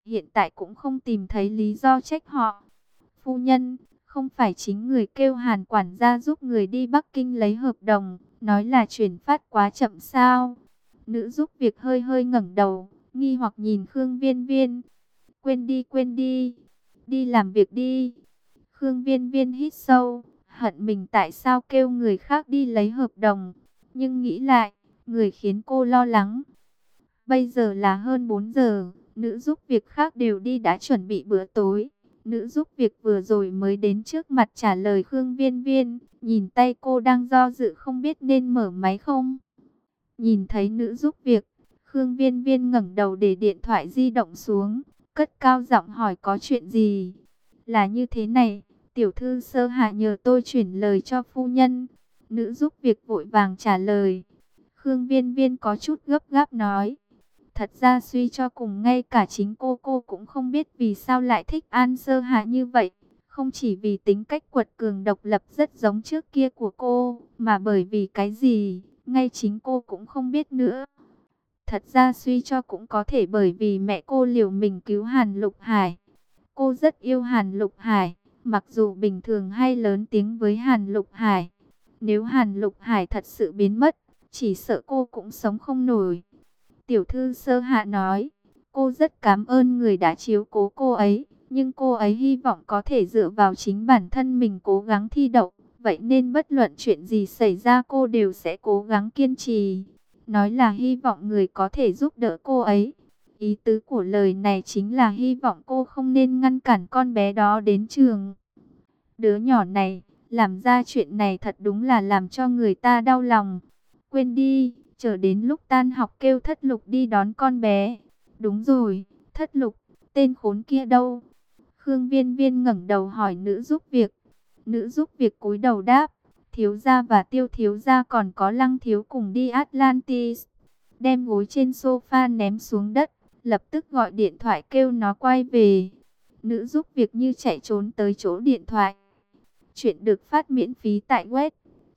hiện tại cũng không tìm thấy lý do trách họ. Phu nhân, không phải chính người kêu Hàn quản gia giúp người đi Bắc Kinh lấy hợp đồng, nói là chuyển phát quá chậm sao? Nữ giúp việc hơi hơi ngẩng đầu, nghi hoặc nhìn Khương Viên Viên. Quên đi, đi làm việc đi. Khương Viên Viên hít sâu, hận mình tại sao kêu người khác đi lấy hợp đồng, nhưng nghĩ lại, người khiến cô lo lắng. Bây giờ là hơn 4 giờ, nữ giúp việc khác đều đi đã chuẩn bị bữa tối. Nữ giúp việc vừa rồi mới đến trước mặt trả lời Khương Viên Viên, nhìn tay cô đang do dự không biết nên mở máy không. Nhìn thấy nữ giúp việc, Khương Viên Viên ngẩng đầu để điện thoại di động xuống, cất cao giọng hỏi có chuyện gì. Là như thế này, tiểu thư Sơ Hạ nhờ tôi chuyển lời cho phu nhân. Nữ giúp việc vội vàng trả lời. Khương Viên Viên có chút gấp gáp nói. Thật ra suy cho cùng ngay cả chính cô cũng không biết vì sao lại thích An Sơ Hạ như vậy. Không chỉ vì tính cách quật cường độc lập rất giống trước kia của cô, mà bởi vì cái gì, ngay chính cô cũng không biết nữa. Thật ra suy cho cũng có thể bởi vì mẹ cô liều mình cứu Hàn Lục Hải. Cô rất yêu Hàn Lục Hải, mặc dù bình thường hay lớn tiếng với Hàn Lục Hải. Nếu Hàn Lục Hải thật sự biến mất, chỉ sợ cô cũng sống không nổi. Tiểu thư Sơ Hạ nói, cô rất cảm ơn người đã chiếu cố cô ấy, nhưng cô ấy hy vọng có thể dựa vào chính bản thân mình cố gắng thi đậu. Vậy nên bất luận chuyện gì xảy ra cô đều sẽ cố gắng kiên trì. Nói là hy vọng người có thể giúp đỡ cô ấy. Ý tứ của lời này chính là hy vọng cô không nên ngăn cản con bé đó đến trường. Đứa nhỏ này, làm ra chuyện này thật đúng là làm cho người ta đau lòng. Quên đi, chờ đến lúc tan học kêu Thất Lục đi đón con bé. Đúng rồi, Thất Lục, tên khốn kia đâu? Khương Viên Viên ngẩng đầu hỏi nữ giúp việc. Nữ giúp việc cúi đầu đáp, thiếu gia và Tiêu thiếu gia còn có Lăng thiếu cùng đi Atlantis. Đem gối trên sofa ném xuống đất, lập tức gọi điện thoại kêu nó quay về. Nữ giúp việc như chạy trốn tới chỗ điện thoại. Chuyện được phát miễn phí tại web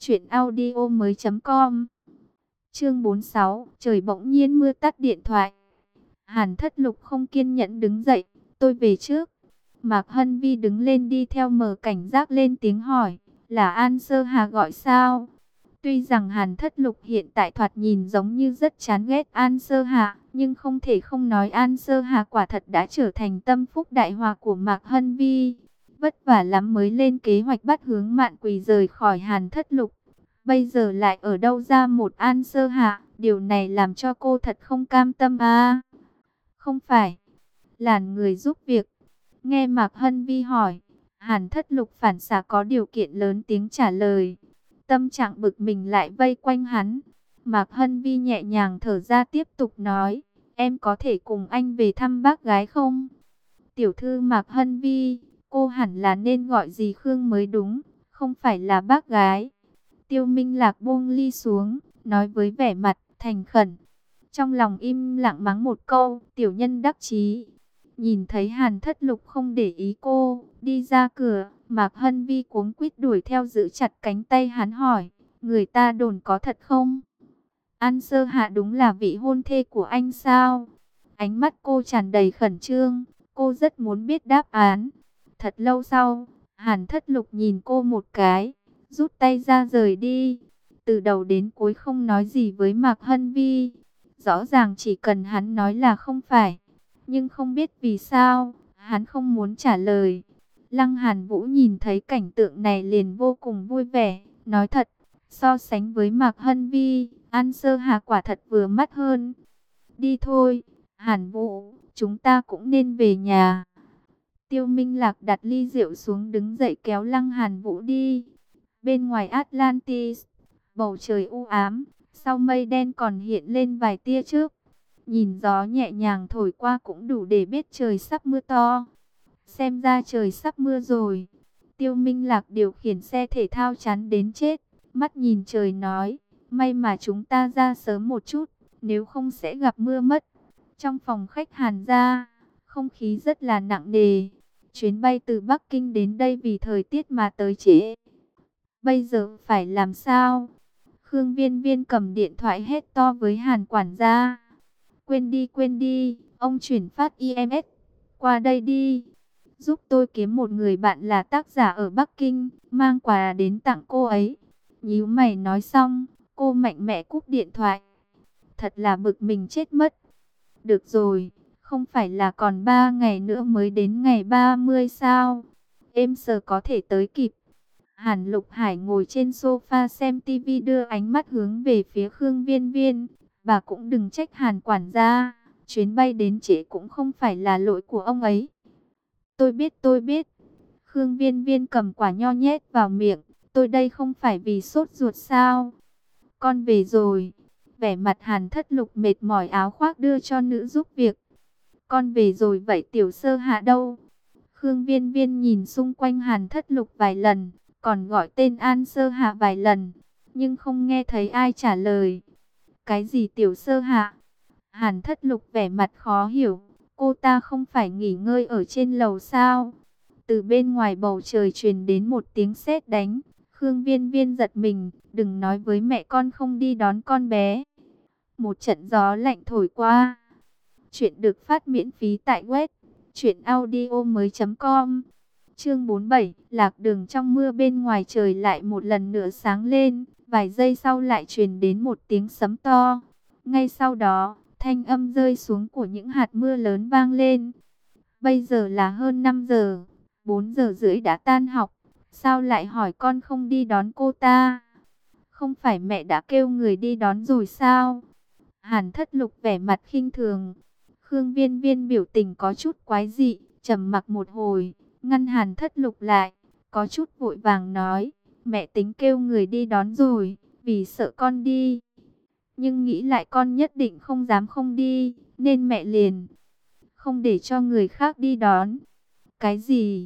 truyệnaudiomoi.com. Chương 46, trời bỗng nhiên mưa tắt điện thoại. Hàn Thất Lục không kiên nhẫn đứng dậy, tôi về trước. Mạc Hân Vi đứng lên đi theo mở cảnh giác lên tiếng hỏi, là An Sơ Hà gọi sao? Tuy rằng Hàn Thất Lục hiện tại thoạt nhìn giống như rất chán ghét An Sơ Hà, nhưng không thể không nói An Sơ Hà quả thật đã trở thành tâm phúc đại hòa của Mạc Hân Vi. Vất vả lắm mới lên kế hoạch bắt hướng Mạn Quỳ rời khỏi Hàn Thất Lục. Bây giờ lại ở đâu ra một An Sơ Hạ, điều này làm cho cô thật không cam tâm à. Không phải, là người giúp việc. Nghe Mạc Hân Vi hỏi, Hàn Thất Lục phản xạ có điều kiện lớn tiếng trả lời. Tâm trạng bực mình lại vây quanh hắn. Mạc Hân Vi nhẹ nhàng thở ra tiếp tục nói, em có thể cùng anh về thăm bác gái không? Tiểu thư Mạc Hân Vi, cô hẳn là nên gọi gì Khương mới đúng, không phải là bác gái. Tiêu Minh Lạc buông ly xuống, nói với vẻ mặt thành khẩn. Trong lòng im lặng mắng một câu, tiểu nhân đắc chí. Nhìn thấy Hàn Thất Lục không để ý cô, đi ra cửa, Mạc Hân Vi cuống quýt đuổi theo giữ chặt cánh tay hắn hỏi, người ta đồn có thật không? An Sơ Hạ đúng là vị hôn thê của anh sao? Ánh mắt cô tràn đầy khẩn trương, cô rất muốn biết đáp án. Thật lâu sau, Hàn Thất Lục nhìn cô một cái, rút tay ra rời đi. Từ đầu đến cuối không nói gì với Mạc Hân Vi. Rõ ràng chỉ cần hắn nói là không phải. Nhưng không biết vì sao, hắn không muốn trả lời. Lăng Hàn Vũ nhìn thấy cảnh tượng này liền vô cùng vui vẻ. Nói thật, so sánh với Mạc Hân Vi, An Sơ Hà quả thật vừa mắt hơn. Đi thôi, Hàn Vũ, chúng ta cũng nên về nhà. Tiêu Minh Lạc đặt ly rượu xuống đứng dậy kéo Lăng Hàn Vũ đi. Bên ngoài Atlantis, bầu trời u ám, sau mây đen còn hiện lên vài tia chớp. Nhìn gió nhẹ nhàng thổi qua cũng đủ để biết trời sắp mưa to. Xem ra trời sắp mưa rồi. Tiêu Minh Lạc điều khiển xe thể thao chán đến chết, mắt nhìn trời nói, may mà chúng ta ra sớm một chút, nếu không sẽ gặp mưa mất. Trong phòng khách Hàn gia, không khí rất là nặng nề. Chuyến bay từ Bắc Kinh đến đây vì thời tiết mà tới trễ. Bây giờ phải làm sao? Khương Viên Viên cầm điện thoại hét to với Hàn quản gia. Quên đi, ông chuyển phát IMS. qua đây đi. Giúp tôi kiếm một người bạn là tác giả ở Bắc Kinh, mang quà đến tặng cô ấy. Nhíu mày nói xong, cô mạnh mẽ cúp điện thoại. Thật là bực mình chết mất. Được rồi, không phải là còn 3 ngày nữa mới đến ngày 30 sao? Em giờ có thể tới kịp. Hàn Lục Hải ngồi trên sofa xem tivi, đưa ánh mắt hướng về phía Khương Viên Viên. Bà cũng đừng trách Hàn quản gia, chuyến bay đến trễ cũng không phải là lỗi của ông ấy. Tôi biết. Khương Viên Viên cầm quả nho nhét vào miệng. Tôi đây không phải vì sốt ruột sao? Con về rồi. Vẻ mặt Hàn Thất Lục mệt mỏi, áo khoác đưa cho nữ giúp việc. Con về rồi, vậy Tiểu Sơ Hạ đâu? Khương Viên Viên nhìn xung quanh Hàn Thất Lục vài lần, còn gọi tên An Sơ Hạ vài lần, nhưng không nghe thấy ai trả lời. Cái gì Tiểu Sơ Hạ? Hàn Thất Lục vẻ mặt khó hiểu, cô ta không phải nghỉ ngơi ở trên lầu sao? Từ bên ngoài bầu trời truyền đến một tiếng sét đánh. Khương Viên Viên giật mình, đừng nói với mẹ con không đi đón con bé. Một trận gió lạnh thổi qua. Chuyện được phát miễn phí tại web truyệnaudiomoi.com. Chương 47, lạc đường trong mưa. Bên ngoài trời lại một lần nữa sáng lên, vài giây sau lại truyền đến một tiếng sấm to. Ngay sau đó, thanh âm rơi xuống của những hạt mưa lớn vang lên. Bây giờ là hơn 5 giờ, 4 giờ rưỡi đã tan học, sao lại hỏi con không đi đón cô ta? Không phải mẹ đã kêu người đi đón rồi sao? Hàn Thất Lục vẻ mặt khinh thường. Khương Viên Viên biểu tình có chút quái dị, trầm mặc một hồi, ngăn Hàn Thất Lục lại, có chút vội vàng nói, mẹ tính kêu người đi đón rồi, vì sợ con đi. Nhưng nghĩ lại con nhất định không dám không đi, nên mẹ liền không để cho người khác đi đón. Cái gì?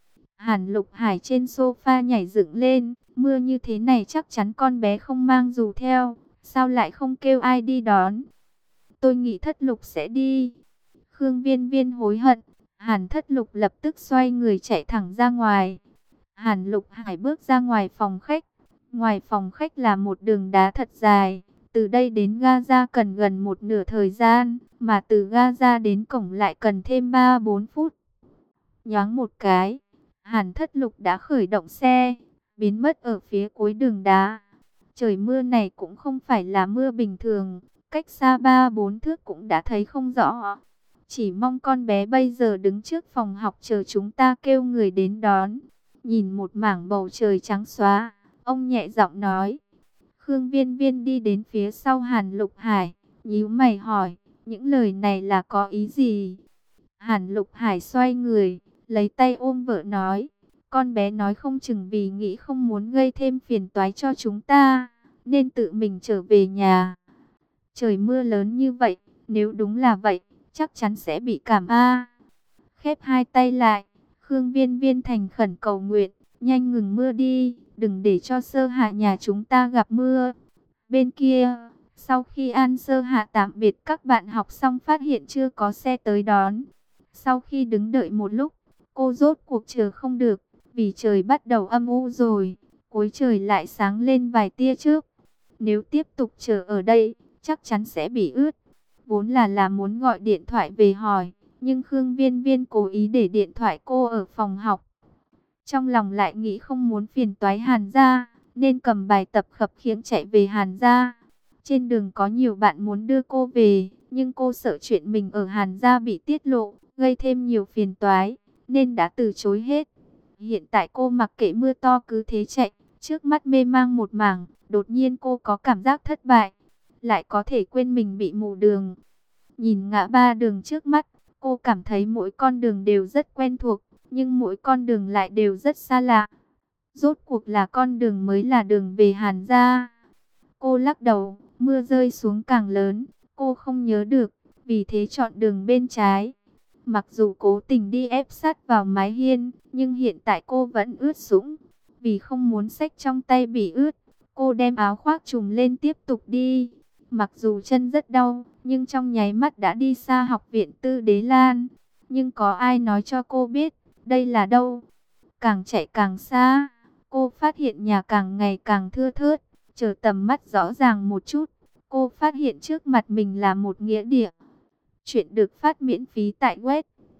Hàn Lục Hải trên sofa nhảy dựng lên, mưa như thế này chắc chắn con bé không mang dù theo, sao lại không kêu ai đi đón? Tôi nghĩ Thất Lục sẽ đi. Khương Viên Viên hối hận. Hàn Thất Lục lập tức xoay người chạy thẳng ra ngoài. Hàn Lục Hải bước ra ngoài phòng khách. Ngoài phòng khách là một đường đá thật dài. Từ đây đến Gaza cần gần một nửa thời gian, mà từ Gaza đến cổng lại cần thêm 3-4 phút. Nhoáng một cái, Hàn Thất Lục đã khởi động xe, biến mất ở phía cuối đường đá. Trời mưa này cũng không phải là mưa bình thường, cách xa 3-4 thước cũng đã thấy không rõ. Chỉ mong con bé bây giờ đứng trước phòng học chờ chúng ta kêu người đến đón. Nhìn một mảng bầu trời trắng xóa, ông nhẹ giọng nói. Khương Viên Viên đi đến phía sau Hàn Lục Hải, nhíu mày hỏi, những lời này là có ý gì? Hàn Lục Hải xoay người, lấy tay ôm vợ nói, con bé nói không chừng vì nghĩ không muốn gây thêm phiền toái cho chúng ta, nên tự mình trở về nhà. Trời mưa lớn như vậy, nếu đúng là vậy, chắc chắn sẽ bị cảm Khép hai tay lại, Khương Viên Viên thành khẩn cầu nguyện, nhanh ngừng mưa đi, đừng để cho Sơ Hạ nhà chúng ta gặp mưa. Bên kia, sau khi An Sơ Hạ tạm biệt các bạn học xong phát hiện chưa có xe tới đón. Sau khi đứng đợi một lúc, cô rốt cuộc chờ không được, vì trời bắt đầu âm u rồi, cuối trời lại sáng lên vài tia chớp. Nếu tiếp tục chờ ở đây, chắc chắn sẽ bị ướt. Vốn là muốn gọi điện thoại về hỏi, nhưng Khương Viên Viên cố ý để điện thoại cô ở phòng học. Trong lòng lại nghĩ không muốn phiền toái Hàn gia, nên cầm bài tập khập khiễng chạy về Hàn gia. Trên đường có nhiều bạn muốn đưa cô về, nhưng cô sợ chuyện mình ở Hàn gia bị tiết lộ, gây thêm nhiều phiền toái, nên đã từ chối hết. Hiện tại cô mặc kệ mưa to cứ thế chạy, trước mắt mê mang một mảng, đột nhiên cô có cảm giác thất bại, lại có thể quên mình bị mù đường. Nhìn ngã ba đường trước mắt, cô cảm thấy mỗi con đường đều rất quen thuộc, nhưng mỗi con đường lại đều rất xa lạ. Rốt cuộc là con đường mới là đường về Hàn gia. Cô lắc đầu, mưa rơi xuống càng lớn, cô không nhớ được, vì thế chọn đường bên trái. Mặc dù cố tình đi ép sát vào mái hiên, nhưng hiện tại cô vẫn ướt sũng. Vì không muốn xách trong tay bị ướt, cô đem áo khoác trùm lên tiếp tục đi. Mặc dù chân rất đau, nhưng trong nháy mắt đã đi xa học viện Tư Đế Lan. Nhưng có ai nói cho cô biết, đây là đâu? Càng chạy càng xa, cô phát hiện nhà càng ngày càng thưa thớt. Chờ tầm mắt rõ ràng một chút, cô phát hiện trước mặt mình là một nghĩa địa. Chuyện được phát miễn phí tại web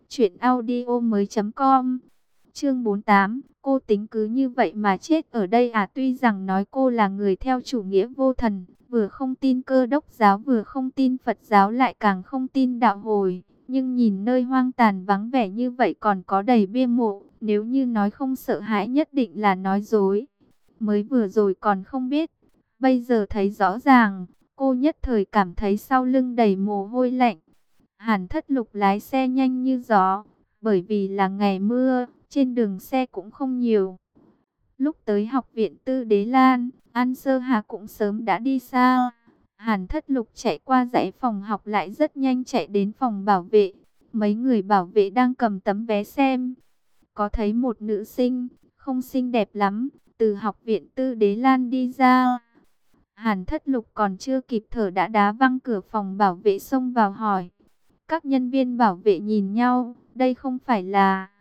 Chuyện audio mới.com. Chương 48. Cô tính cứ như vậy mà chết ở đây à? Tuy rằng nói cô là người theo chủ nghĩa vô thần, vừa không tin Cơ Đốc giáo vừa không tin Phật giáo, lại càng không tin đạo hồi, nhưng nhìn nơi hoang tàn vắng vẻ như vậy còn có đầy bia mộ, nếu như nói không sợ hãi nhất định là nói dối. Mới vừa rồi còn không biết, bây giờ thấy rõ ràng, cô nhất thời cảm thấy sau lưng đầy mồ hôi lạnh. Hàn Thất Lục lái xe nhanh như gió, bởi vì là ngày mưa, trên đường xe cũng không nhiều. Lúc tới học viện Tư Đế Lan, An Sơ Hà cũng sớm đã đi xa. Hàn Thất Lục chạy qua dãy phòng học lại rất nhanh chạy đến phòng bảo vệ. Mấy người bảo vệ đang cầm tấm vé xem. Có thấy một nữ sinh, không xinh đẹp lắm, từ học viện Tư Đế Lan đi ra. Hàn Thất Lục còn chưa kịp thở đã đá văng cửa phòng bảo vệ xông vào hỏi. Các nhân viên bảo vệ nhìn nhau, đây không phải là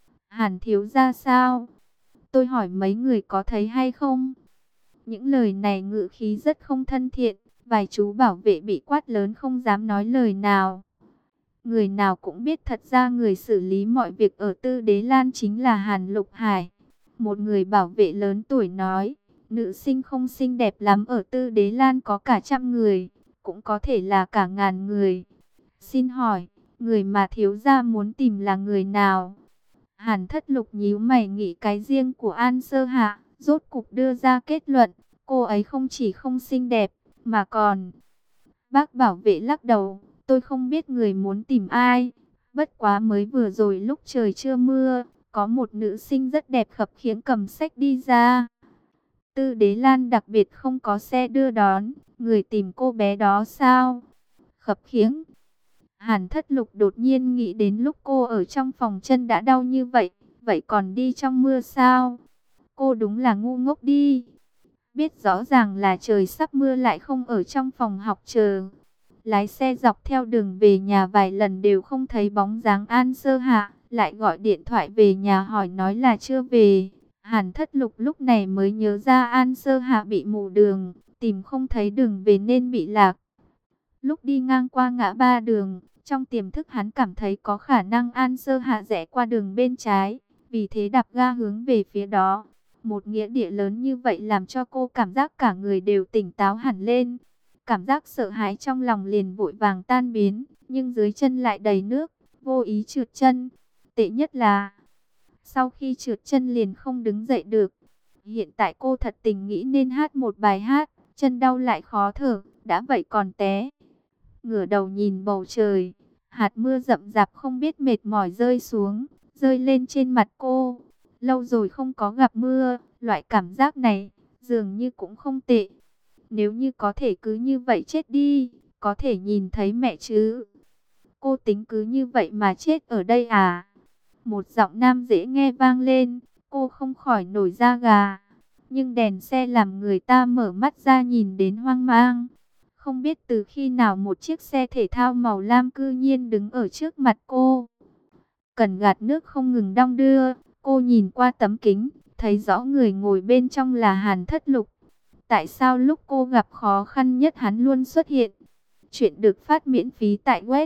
Hàn thiếu gia sao? Tôi hỏi mấy người có thấy hay không? Những lời này ngữ khí rất không thân thiện, vài chú bảo vệ bị quát lớn không dám nói lời nào. Người nào cũng biết thật ra người xử lý mọi việc ở Tư Đế Lan chính là Hàn Lục Hải. Một người bảo vệ lớn tuổi nói, nữ sinh không xinh đẹp lắm ở Tư Đế Lan có cả trăm người, cũng có thể là cả ngàn người. Xin hỏi, người mà thiếu gia muốn tìm là người nào? Hàn Thất Lục nhíu mày nghĩ cái riêng của An Sơ Hạ, rốt cục đưa ra kết luận, cô ấy không chỉ không xinh đẹp, mà còn... Bác bảo vệ lắc đầu, tôi không biết người muốn tìm ai, bất quá mới vừa rồi lúc trời chưa mưa, có một nữ sinh rất đẹp khập khiễng cầm sách đi ra. Tư Đế Lan đặc biệt không có xe đưa đón, người tìm cô bé đó sao? Khập khiễng. Hàn Thất Lục đột nhiên nghĩ đến lúc cô ở trong phòng chân đã đau như vậy, vậy còn đi trong mưa sao? Cô đúng là ngu ngốc đi. Biết rõ ràng là trời sắp mưa lại không ở trong phòng học chờ. Lái xe dọc theo đường về nhà vài lần đều không thấy bóng dáng An Sơ Hạ, lại gọi điện thoại về nhà hỏi nói là chưa về. Hàn Thất Lục lúc này mới nhớ ra An Sơ Hạ bị mù đường, tìm không thấy đường về nên bị lạc. Lúc đi ngang qua ngã ba đường, trong tiềm thức hắn cảm thấy có khả năng An Sơ Hạ rẽ qua đường bên trái, vì thế đạp ga hướng về phía đó. Một nghĩa địa lớn như vậy làm cho cô cảm giác cả người đều tỉnh táo hẳn lên. Cảm giác sợ hãi trong lòng liền vội vàng tan biến, nhưng dưới chân lại đầy nước, vô ý trượt chân. Tệ nhất là, sau khi trượt chân liền không đứng dậy được. Hiện tại cô thật tình nghĩ nên hát một bài hát, chân đau lại khó thở, đã vậy còn té. Ngửa đầu nhìn bầu trời, hạt mưa rậm rạp không biết mệt mỏi rơi xuống, rơi lên trên mặt cô. Lâu rồi không có gặp mưa, loại cảm giác này dường như cũng không tệ. Nếu như có thể cứ như vậy chết đi, có thể nhìn thấy mẹ chứ. Cô tính cứ như vậy mà chết ở đây à? Một giọng nam dễ nghe vang lên, cô không khỏi nổi da gà. Nhưng đèn xe làm người ta mở mắt ra nhìn đến hoang mang. Không biết từ khi nào một chiếc xe thể thao màu lam cư nhiên đứng ở trước mặt cô. Cần gạt nước không ngừng đong đưa, cô nhìn qua tấm kính, thấy rõ người ngồi bên trong là Hàn Thất Lục. Tại sao lúc cô gặp khó khăn nhất hắn luôn xuất hiện? Chuyện được phát miễn phí tại web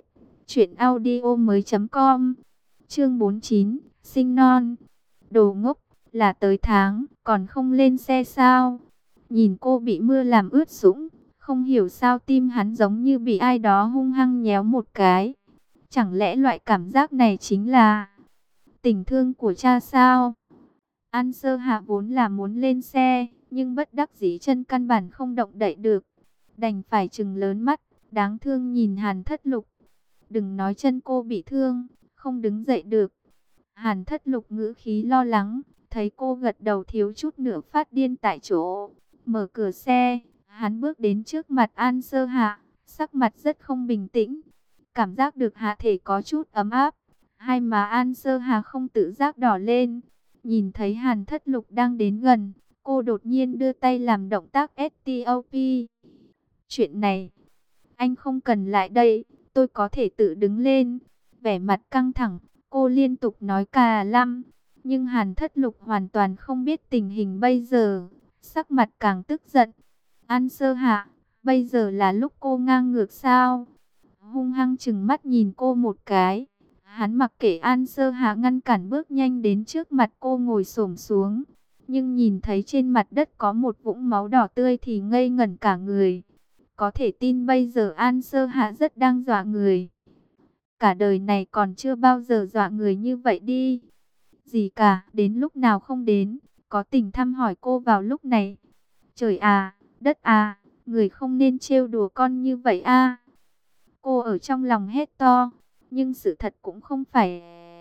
truyệnaudiomoi.com. Chương 49, sinh non. Đồ ngốc, là tới tháng, còn không lên xe sao? Nhìn cô bị mưa làm ướt sũng, không hiểu sao tim hắn giống như bị ai đó hung hăng nhéo một cái. Chẳng lẽ loại cảm giác này chính là tình thương của cha sao? An Sơ Hạ vốn là muốn lên xe, nhưng bất đắc dĩ chân căn bản không động đậy được. Đành phải trừng lớn mắt, đáng thương nhìn Hàn Thất Lục. Đừng nói chân cô bị thương, không đứng dậy được. Hàn Thất Lục ngữ khí lo lắng, thấy cô gật đầu thiếu chút nữa phát điên tại chỗ. Mở cửa xe, hắn bước đến trước mặt An Sơ Hạ, sắc mặt rất không bình tĩnh. Cảm giác được hạ thể có chút ấm áp, hai má An Sơ Hà không tự giác đỏ lên. Nhìn thấy Hàn Thất Lục đang đến gần, cô đột nhiên đưa tay làm động tác STOP. Chuyện này, anh không cần lại đây, tôi có thể tự đứng lên. Vẻ mặt căng thẳng, cô liên tục nói cà lăm. Nhưng Hàn Thất Lục hoàn toàn không biết tình hình bây giờ, sắc mặt càng tức giận. An Sơ Hạ, bây giờ là lúc cô ngang ngược sao? Hung hăng chừng mắt nhìn cô một cái. Hắn mặc kệ An Sơ Hà ngăn cản bước nhanh đến trước mặt cô ngồi xổm xuống. Nhưng nhìn thấy trên mặt đất có một vũng máu đỏ tươi thì ngây ngẩn cả người. Có thể tin bây giờ An Sơ Hạ rất đang dọa người. Cả đời này còn chưa bao giờ dọa người như vậy đi. Gì cả, đến lúc nào không đến, có tình thăm hỏi cô vào lúc này. Trời à, đất à, người không nên trêu đùa con như vậy a. Cô ở trong lòng hét to, nhưng sự thật cũng không phải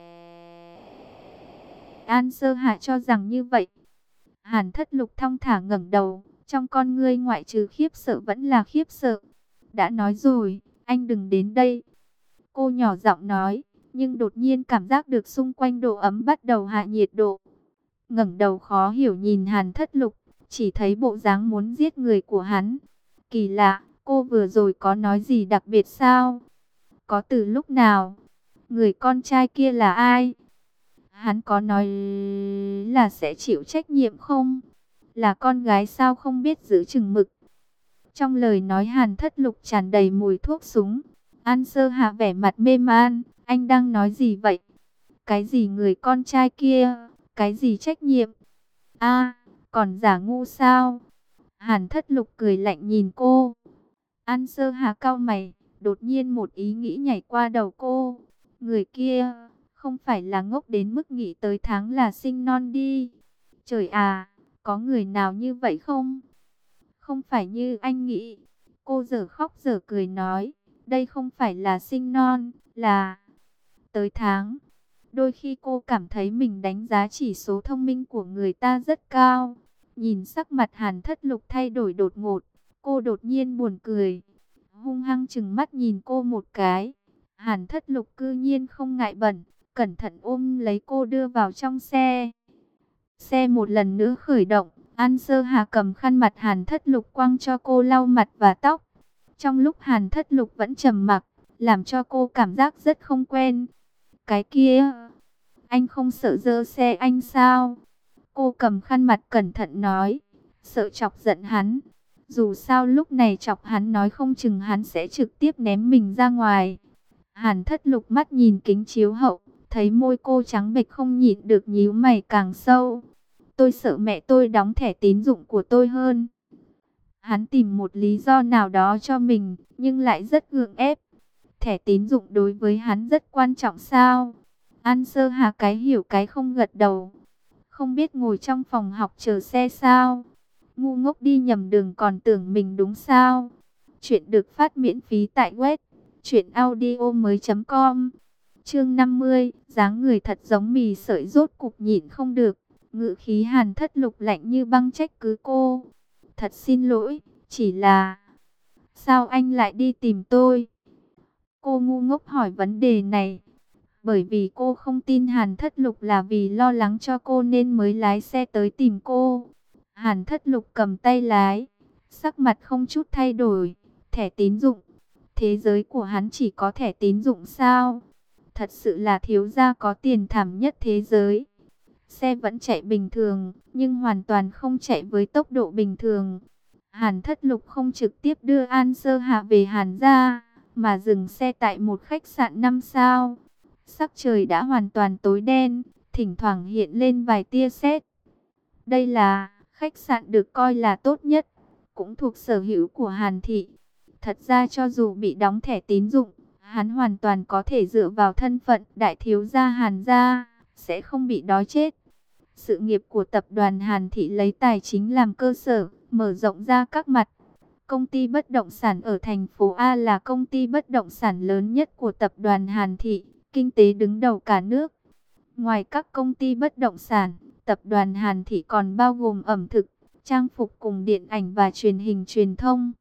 An Sơ Hạ cho rằng như vậy. Hàn Thất Lục thong thả ngẩng đầu, trong con ngươi ngoại trừ khiếp sợ vẫn là khiếp sợ. Đã nói rồi, anh đừng đến đây. Cô nhỏ giọng nói, nhưng đột nhiên cảm giác được xung quanh độ ấm bắt đầu hạ nhiệt độ. Ngẩng đầu khó hiểu nhìn Hàn Thất Lục, chỉ thấy bộ dáng muốn giết người của hắn. Kỳ lạ, cô vừa rồi có nói gì đặc biệt sao? Có từ lúc nào? Người con trai kia là ai? Hắn có nói là sẽ chịu trách nhiệm không? Là con gái sao không biết giữ chừng mực? Trong lời nói Hàn Thất Lục tràn đầy mùi thuốc súng. An Sơ Hạ vẻ mặt mê man, anh đang nói gì vậy? Cái gì người con trai kia? Cái gì trách nhiệm? A, còn giả ngu sao? Hàn Thất Lục cười lạnh nhìn cô. An Sơ Hạ cau mày, đột nhiên một ý nghĩ nhảy qua đầu cô. Người kia không phải là ngốc đến mức nghĩ tới tháng là sinh non đi. Trời à, có người nào như vậy không? Không phải như anh nghĩ. Cô giờ khóc giờ cười nói, đây không phải là sinh non, là tới tháng. Đôi khi cô cảm thấy mình đánh giá chỉ số thông minh của người ta rất cao. Nhìn sắc mặt Hàn Thất Lục thay đổi đột ngột, cô đột nhiên buồn cười. Hung hăng chừng mắt nhìn cô một cái. Hàn Thất Lục cư nhiên không ngại bẩn, cẩn thận ôm lấy cô đưa vào trong xe. Xe một lần nữa khởi động, An Sơ Hà cầm khăn mặt Hàn Thất Lục quăng cho cô lau mặt và tóc. Trong lúc Hàn Thất Lục vẫn trầm mặc, làm cho cô cảm giác rất không quen. Cái kia, anh không sợ dơ xe anh sao? Cô cầm khăn mặt cẩn thận nói, sợ chọc giận hắn. Dù sao lúc này chọc hắn nói không chừng hắn sẽ trực tiếp ném mình ra ngoài. Hàn Thất Lục mắt nhìn kính chiếu hậu, thấy môi cô trắng bệch không nhịn được nhíu mày càng sâu. Tôi sợ mẹ tôi đóng thẻ tín dụng của tôi hơn. Hắn tìm một lý do nào đó cho mình, nhưng lại rất gượng ép. Thẻ tín dụng đối với hắn rất quan trọng sao? An Sơ Hà cái hiểu cái không gật đầu. Không biết ngồi trong phòng học chờ xe sao? Ngu ngốc đi nhầm đường còn tưởng mình đúng sao? Chuyện được phát miễn phí tại web truyệnaudiomoi.com. Chương 50, dáng người thật giống mì sợi rốt cục nhịn không được. Ngữ khí Hàn Thất Lục lạnh như băng trách cứ cô. Thật xin lỗi, chỉ là sao anh lại đi tìm tôi? Cô ngu ngốc hỏi vấn đề này. Bởi vì cô không tin Hàn Thất Lục là vì lo lắng cho cô nên mới lái xe tới tìm cô. Hàn Thất Lục cầm tay lái, sắc mặt không chút thay đổi. Thẻ tín dụng, thế giới của hắn chỉ có thẻ tín dụng sao? Thật sự là thiếu gia có tiền thảm nhất thế giới. Xe vẫn chạy bình thường, nhưng hoàn toàn không chạy với tốc độ bình thường. Hàn Thất Lục không trực tiếp đưa An Sơ Hạ về Hàn gia, mà dừng xe tại một khách sạn 5 sao. Sắc trời đã hoàn toàn tối đen, thỉnh thoảng hiện lên vài tia sét. Đây là khách sạn được coi là tốt nhất, cũng thuộc sở hữu của Hàn thị. Thật ra cho dù bị đóng thẻ tín dụng, hắn hoàn toàn có thể dựa vào thân phận đại thiếu gia Hàn gia, sẽ không bị đói chết. Sự nghiệp của tập đoàn Hàn thị lấy tài chính làm cơ sở, mở rộng ra các mặt. Công ty bất động sản ở thành phố A là công ty bất động sản lớn nhất của tập đoàn Hàn thị, kinh tế đứng đầu cả nước. Ngoài các công ty bất động sản, tập đoàn Hàn thị còn bao gồm ẩm thực, trang phục cùng điện ảnh và truyền hình truyền thông.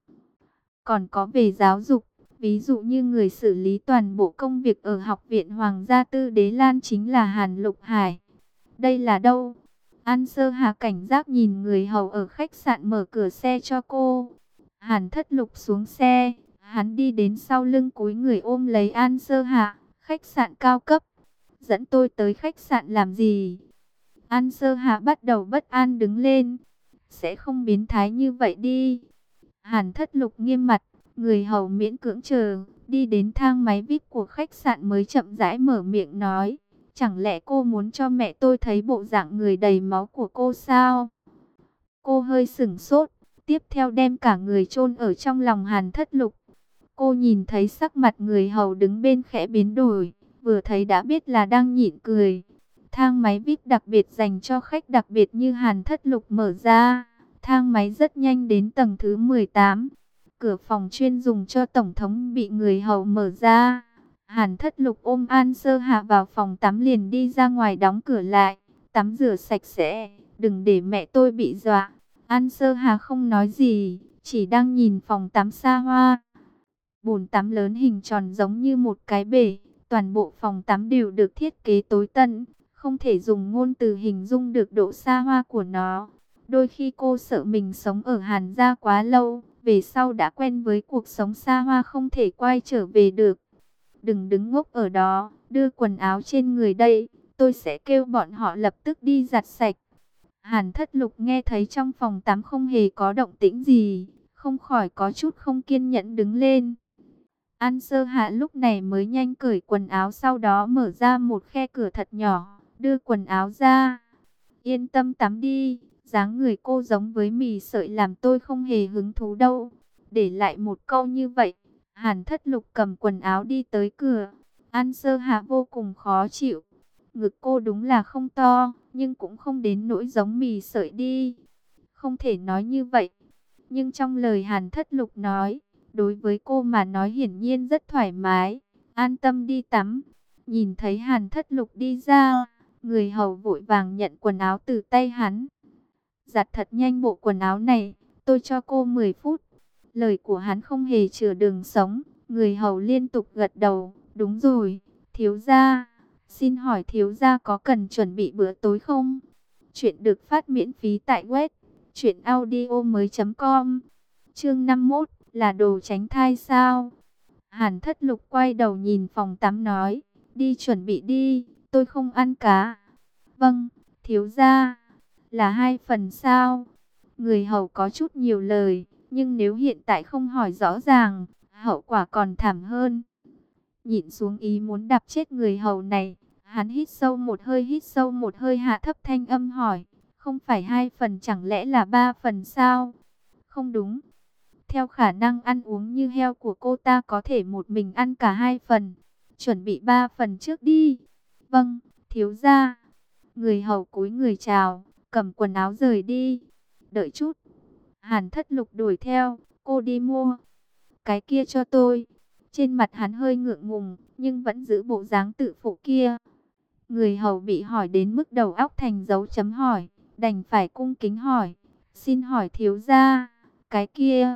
Còn có về giáo dục, ví dụ như người xử lý toàn bộ công việc ở Học viện Hoàng gia Tư Đế Lan chính là Hàn Lục Hải. Đây là đâu? An Sơ Hà cảnh giác nhìn người hầu ở khách sạn mở cửa xe cho cô. Hàn Thất Lục xuống xe, hắn đi đến sau lưng cúi người ôm lấy An Sơ Hà. Khách sạn cao cấp, dẫn tôi tới khách sạn làm gì? An Sơ Hà bắt đầu bất an đứng lên. Sẽ không biến thái như vậy đi. Hàn Thất Lục nghiêm mặt, người hầu miễn cưỡng chờ, Đi đến thang máy VIP của khách sạn mới chậm rãi mở miệng nói. Chẳng lẽ cô muốn cho mẹ tôi thấy bộ dạng người đầy máu của cô sao? Cô hơi sửng sốt, tiếp theo đem cả người chôn ở trong lòng Hàn Thất Lục. Cô nhìn thấy sắc mặt người hầu đứng bên khẽ biến đổi, vừa thấy đã biết là đang nhịn cười. Thang máy VIP đặc biệt dành cho khách đặc biệt như Hàn Thất Lục mở ra. Thang máy rất nhanh đến tầng thứ 18. Cửa phòng chuyên dùng cho tổng thống bị người hầu mở ra. Hàn Thất Lục ôm An Sơ Hạ vào phòng tắm liền đi ra ngoài đóng cửa lại. Tắm rửa sạch sẽ, đừng để mẹ tôi bị dọa. An Sơ Hà không nói gì, chỉ đang nhìn phòng tắm xa hoa. Bồn tắm lớn hình tròn giống như một cái bể, toàn bộ phòng tắm đều được thiết kế tối tân, không thể dùng ngôn từ hình dung được độ xa hoa của nó. Đôi khi cô sợ mình sống ở Hàn gia quá lâu, về sau đã quen với cuộc sống xa hoa không thể quay trở về được. Đừng đứng ngốc ở đó, đưa quần áo trên người đây, tôi sẽ kêu bọn họ lập tức đi giặt sạch. Hàn Thất Lục nghe thấy trong phòng tắm không hề có động tĩnh gì, không khỏi có chút không kiên nhẫn đứng lên. An Sơ Hạ lúc này mới nhanh cởi quần áo, sau đó mở ra một khe cửa thật nhỏ, đưa quần áo ra. Yên tâm tắm đi, dáng người cô giống với mì sợi làm tôi không hề hứng thú đâu. Để lại một câu như vậy, Hàn Thất Lục cầm quần áo đi tới cửa. An Sơ Hạ vô cùng khó chịu. Ngực cô đúng là không to, nhưng cũng không đến nỗi giống mì sợi đi. Không thể nói như vậy. Nhưng trong lời Hàn Thất Lục nói, đối với cô mà nói hiển nhiên rất thoải mái. An tâm đi tắm. Nhìn thấy Hàn Thất Lục đi ra, người hầu vội vàng nhận quần áo từ tay hắn. Giặt thật nhanh bộ quần áo này, tôi cho cô 10 phút. Lời của hắn không hề chừa đường sống. Người hầu liên tục gật đầu. Đúng rồi, thiếu gia. Xin hỏi thiếu gia có cần chuẩn bị bữa tối không? Chuyện được phát miễn phí tại web truyệnaudiomoi.com. Chương 51 là đồ tránh thai sao? Hàn Thất Lục quay đầu nhìn phòng tắm nói, đi chuẩn bị đi, tôi không ăn cá. Vâng, thiếu gia. Là 2 phần sao? Người hầu có chút nhiều lời, nhưng nếu hiện tại không hỏi rõ ràng, hậu quả còn thảm hơn. Nhịn xuống ý muốn đạp chết người hầu này, hắn hít sâu một hơi hạ thấp thanh âm hỏi, không phải 2 phần chẳng lẽ là 3 phần sao? Không đúng. Theo khả năng ăn uống như heo của cô ta có thể một mình ăn cả 2 phần. Chuẩn bị 3 phần trước đi. Vâng, thiếu gia. Người hầu cúi người chào, cầm quần áo rời đi. Đợi chút. Hàn Thất Lục đuổi theo, cô đi mua. Cái kia cho tôi. Trên mặt hắn hơi ngượng ngùng, nhưng vẫn giữ bộ dáng tự phụ kia. Người hầu bị hỏi đến mức đầu óc thành dấu chấm hỏi, đành phải cung kính hỏi. Xin hỏi thiếu gia, cái kia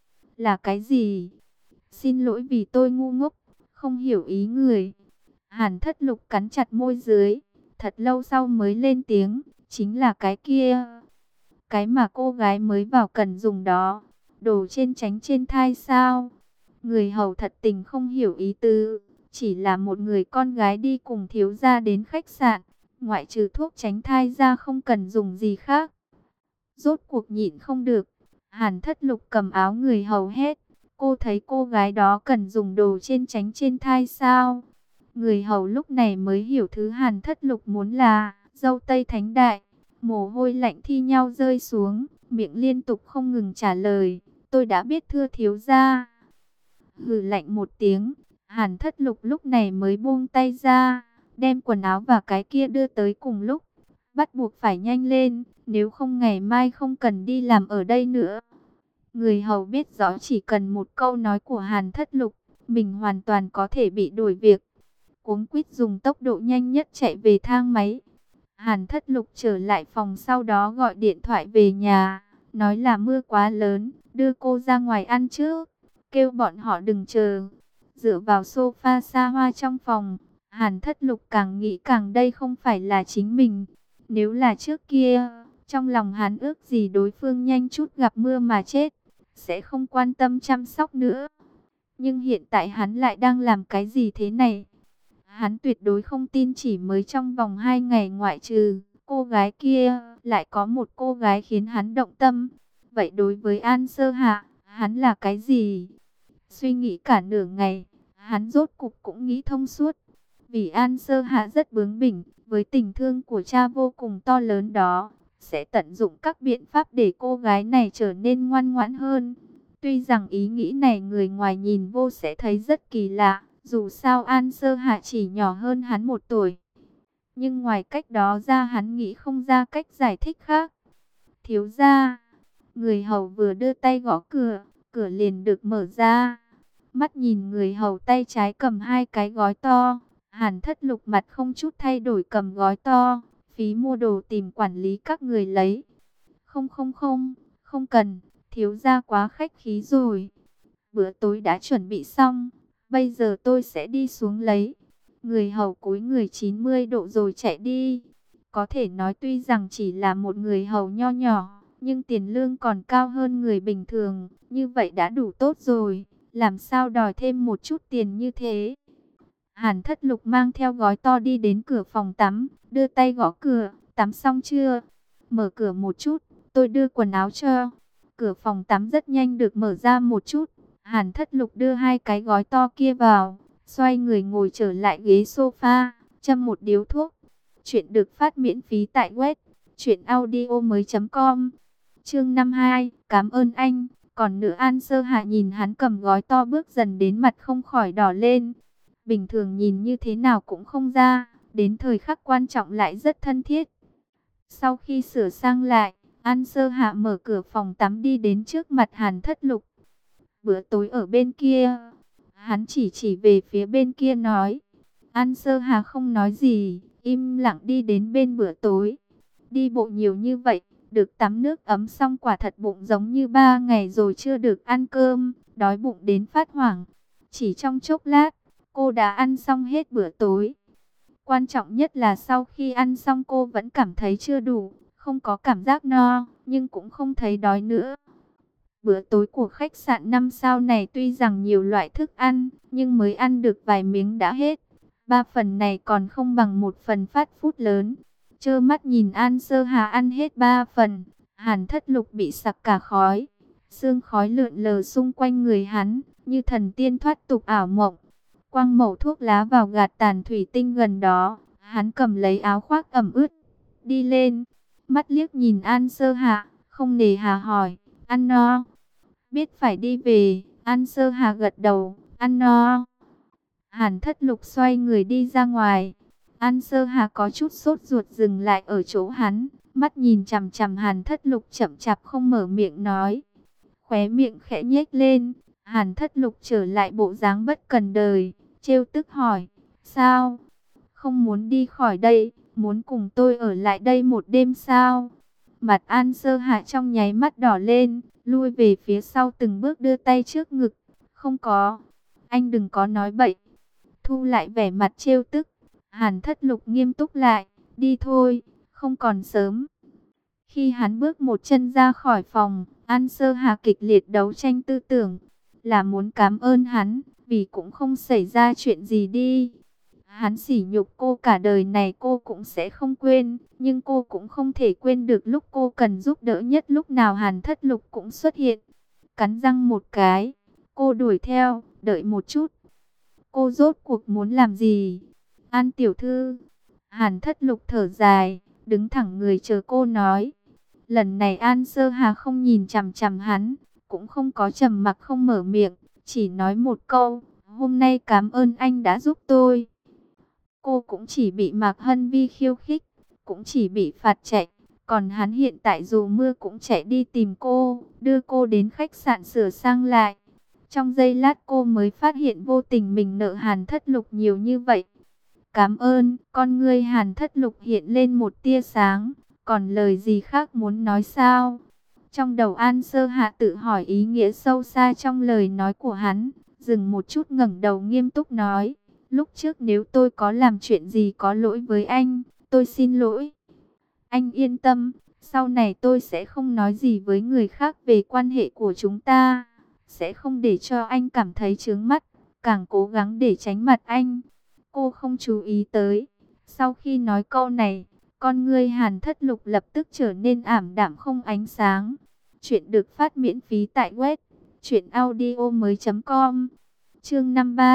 là cái gì? Xin lỗi vì tôi ngu ngốc, không hiểu ý người. Hàn Thất Lục cắn chặt môi dưới, thật lâu sau mới lên tiếng, chính là cái kia. Cái mà cô gái mới vào cần dùng đó, đồ trên tránh trên thai sao? Người hầu thật tình không hiểu ý tứ, chỉ là một người con gái đi cùng thiếu gia đến khách sạn, ngoại trừ thuốc tránh thai ra không cần dùng gì khác. Rốt cuộc nhịn không được, Hàn Thất Lục cầm áo người hầu hét, cô thấy cô gái đó cần dùng đồ trên tránh trên thai sao? Người hầu lúc này mới hiểu thứ Hàn Thất Lục muốn là dâu tây thánh đại, mồ hôi lạnh thi nhau rơi xuống, miệng liên tục không ngừng trả lời, tôi đã biết thưa thiếu gia. Hừ lạnh một tiếng, Hàn Thất Lục lúc này mới buông tay ra, đem quần áo và cái kia đưa tới cùng lúc. Bắt buộc phải nhanh lên, nếu không ngày mai không cần đi làm ở đây nữa. Người hầu biết rõ chỉ cần một câu nói của Hàn Thất Lục, mình hoàn toàn có thể bị đuổi việc. Cuống quýt dùng tốc độ nhanh nhất chạy về thang máy. Hàn Thất Lục trở lại phòng sau đó gọi điện thoại về nhà, nói là mưa quá lớn, đưa cô ra ngoài ăn trước, kêu bọn họ đừng chờ. Dựa vào sofa xa hoa trong phòng, Hàn Thất Lục càng nghĩ càng đây không phải là chính mình. Nếu là trước kia, trong lòng hắn ước gì đối phương nhanh chút gặp mưa mà chết, sẽ không quan tâm chăm sóc nữa. Nhưng hiện tại hắn lại đang làm cái gì thế này? Hắn tuyệt đối không tin chỉ mới trong vòng 2 ngày ngoại trừ cô gái kia, lại có một cô gái khiến hắn động tâm. Vậy đối với An Sơ Hạ, hắn là cái gì? Suy nghĩ cả nửa ngày, Hắn rốt cục cũng nghĩ thông suốt. Vì An Sơ Hạ rất bướng bỉnh, với tình thương của cha vô cùng to lớn đó, sẽ tận dụng các biện pháp để cô gái này trở nên ngoan ngoãn hơn. Tuy rằng ý nghĩ này người ngoài nhìn vô sẽ thấy rất kỳ lạ, dù sao An Sơ Hạ chỉ nhỏ hơn hắn 1 tuổi. Nhưng ngoài cách đó ra hắn nghĩ không ra cách giải thích khác. Thiếu gia, người hầu vừa đưa tay gõ cửa, cửa liền được mở ra. Mắt nhìn người hầu tay trái cầm 2 cái gói to, Hàn Thất Lục mặt không chút thay đổi cầm gói to, phí mua đồ tìm quản lý các người lấy. Không không không, không cần, thiếu gia quá khách khí rồi. Bữa tối đã chuẩn bị xong, bây giờ tôi sẽ đi xuống lấy. Người hầu cúi người 90 độ rồi chạy đi. Có thể nói tuy rằng chỉ là một người hầu nho nhỏ, nhưng tiền lương còn cao hơn người bình thường, như vậy đã đủ tốt rồi, làm sao đòi thêm một chút tiền như thế. Hàn Thất Lục mang theo gói to đi đến cửa phòng tắm, đưa tay gõ cửa, tắm xong chưa? Mở cửa một chút, tôi đưa quần áo cho. Cửa phòng tắm rất nhanh được mở ra một chút, Hàn Thất Lục đưa 2 cái gói to kia vào, xoay người ngồi trở lại ghế sofa, châm một điếu thuốc. Chuyện được phát miễn phí tại web truyệnaudiomoi.com. Chương 52, cảm ơn anh. Còn nữa An Sơ Hạ nhìn hắn cầm gói to bước dần đến mặt không khỏi đỏ lên. Bình thường nhìn như thế nào cũng không ra, đến thời khắc quan trọng lại rất thân thiết. Sau khi sửa sang lại, An Sơ Hạ mở cửa phòng tắm đi đến trước mặt Hàn Thất Lục. Bữa tối ở bên kia. Hắn chỉ về phía bên kia nói. An Sơ Hạ không nói gì, im lặng đi đến bên bữa tối. Đi bộ nhiều như vậy, được tắm nước ấm xong quả thật bụng giống như 3 ngày rồi chưa được ăn cơm, đói bụng đến phát hoảng. Chỉ trong chốc lát, cô đã ăn xong hết bữa tối. Quan trọng nhất là sau khi ăn xong cô vẫn cảm thấy chưa đủ, không có cảm giác no, nhưng cũng không thấy đói nữa. Bữa tối của khách sạn 5 sao này tuy rằng nhiều loại thức ăn, nhưng mới ăn được vài miếng đã hết. 3 phần này còn không bằng 1 phần fast food lớn. Trơ mắt nhìn An Sơ Hà ăn hết 3 phần, Hàn Thất Lục bị sặc cả khói. Sương khói lượn lờ xung quanh người hắn, như thần tiên thoát tục ảo mộng. Quăng mẩu thuốc lá vào gạt tàn thủy tinh gần đó, hắn cầm lấy áo khoác ẩm ướt, đi lên. Mắt liếc nhìn An Sơ Hà, không nề hà hỏi, ăn no? Biết phải đi về, An Sơ Hà gật đầu, ăn no. Hàn Thất Lục xoay người đi ra ngoài. An Sơ Hà có chút sốt ruột dừng lại ở chỗ hắn, mắt nhìn chằm chằm Hàn Thất Lục chậm chạp không mở miệng nói. Khóe miệng khẽ nhếch lên, Hàn Thất Lục trở lại bộ dáng bất cần đời, trêu tức hỏi, sao? Không muốn đi khỏi đây, muốn cùng tôi ở lại đây một đêm sao? Mặt An Sơ Hạ trong nháy mắt đỏ lên, lui về phía sau từng bước đưa tay trước ngực. Không có, anh đừng có nói bậy. Thu lại vẻ mặt trêu tức, Hàn Thất Lục nghiêm túc lại, đi thôi, không còn sớm. Khi hắn bước một chân ra khỏi phòng, An Sơ Hà kịch liệt đấu tranh tư tưởng, là muốn cảm ơn hắn, vì cũng không xảy ra chuyện gì đi. Hắn sỉ nhục cô cả đời này cô cũng sẽ không quên, nhưng cô cũng không thể quên được lúc cô cần giúp đỡ nhất, lúc nào Hàn Thất Lục cũng xuất hiện. Cắn răng một cái, cô đuổi theo, đợi một chút. Cô rốt cuộc muốn làm gì? An tiểu thư. Hàn Thất Lục thở dài, đứng thẳng người chờ cô nói. Lần này An Sơ Hà không nhìn chằm chằm hắn, cũng không có trầm mặc không mở miệng, chỉ nói một câu, hôm nay cảm ơn anh đã giúp tôi. Cô cũng chỉ bị Mạc Hân Vi khiêu khích, cũng chỉ bị phạt chạy. Còn hắn hiện tại dù mưa cũng chạy đi tìm cô, đưa cô đến khách sạn sửa sang lại. Trong giây lát cô mới phát hiện vô tình mình nợ Hàn Thất Lục nhiều như vậy. Cảm ơn, con ngươi Hàn Thất Lục hiện lên một tia sáng, còn lời gì khác muốn nói sao? Trong đầu An Sơ Hạ tự hỏi ý nghĩa sâu xa trong lời nói của hắn, dừng một chút ngẩng đầu nghiêm túc nói. Lúc trước nếu tôi có làm chuyện gì có lỗi với anh, tôi xin lỗi. Anh yên tâm, sau này tôi sẽ không nói gì với người khác về quan hệ của chúng ta. Sẽ không để cho anh cảm thấy chướng mắt, càng cố gắng để tránh mặt anh. Cô không chú ý tới. Sau khi nói câu này, con ngươi Hàn Thất Lục lập tức trở nên ảm đạm không ánh sáng. Chuyện được phát miễn phí tại web truyệnaudiomoi.com. Chương 53,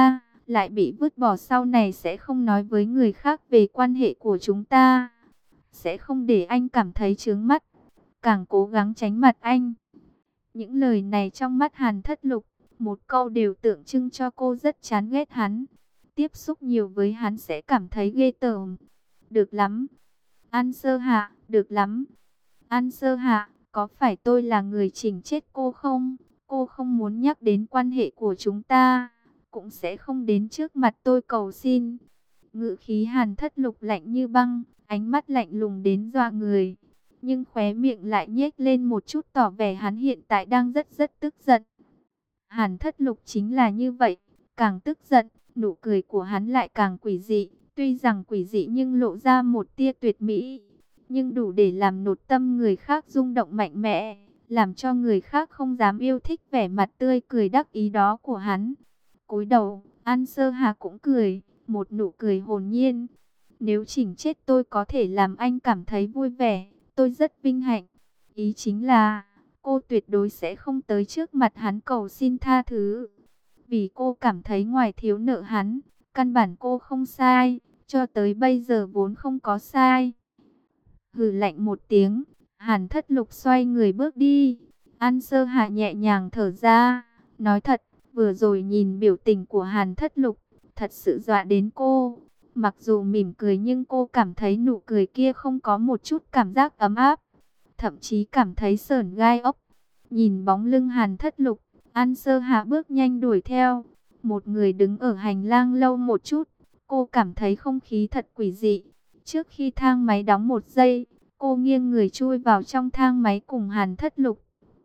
lại bị vứt bỏ, sau này sẽ không nói với người khác về quan hệ của chúng ta, sẽ không để anh cảm thấy chướng mắt, càng cố gắng tránh mặt anh. Những lời này trong mắt Hàn Thất Lục, một câu đều tượng trưng cho cô rất chán ghét hắn. Tiếp xúc nhiều với hắn sẽ cảm thấy ghê tởm. Được lắm. An Sơ Hạ, được lắm. An Sơ Hạ, có phải tôi là người chỉnh chết cô không? Cô không muốn nhắc đến quan hệ của chúng ta, cũng sẽ không đến trước mặt tôi cầu xin. Ngữ khí Hàn Thất Lục lạnh như băng, ánh mắt lạnh lùng đến dọa người. Nhưng khóe miệng lại nhếch lên một chút, tỏ vẻ hắn hiện tại đang rất tức giận. Hàn Thất Lục chính là như vậy, càng tức giận, nụ cười của hắn lại càng quỷ dị. Tuy rằng quỷ dị nhưng lộ ra một tia tuyệt mỹ, nhưng đủ để làm nột tâm người khác rung động mạnh mẽ, làm cho người khác không dám yêu thích vẻ mặt tươi cười đắc ý đó của hắn. Cúi đầu, An Sơ Hà cũng cười, một nụ cười hồn nhiên. Nếu chỉnh chết tôi có thể làm anh cảm thấy vui vẻ, tôi rất vinh hạnh. Ý chính là, cô tuyệt đối sẽ không tới trước mặt hắn cầu xin tha thứ. Vì cô cảm thấy ngoài thiếu nợ hắn, căn bản cô không sai, cho tới bây giờ vốn không có sai. Hừ lạnh một tiếng, Hàn Thất Lục xoay người bước đi. An Sơ Hạ nhẹ nhàng thở ra, nói thật, vừa rồi nhìn biểu tình của Hàn Thất Lục, thật sự dọa đến cô. Mặc dù mỉm cười nhưng cô cảm thấy nụ cười kia không có một chút cảm giác ấm áp, thậm chí cảm thấy sởn gai ốc. Nhìn bóng lưng Hàn Thất Lục, An Sơ Hạ bước nhanh đuổi theo. Một người đứng ở hành lang lâu một chút, cô cảm thấy không khí thật quỷ dị. Trước khi thang máy đóng một giây, cô nghiêng người chui vào trong thang máy cùng Hàn Thất Lục.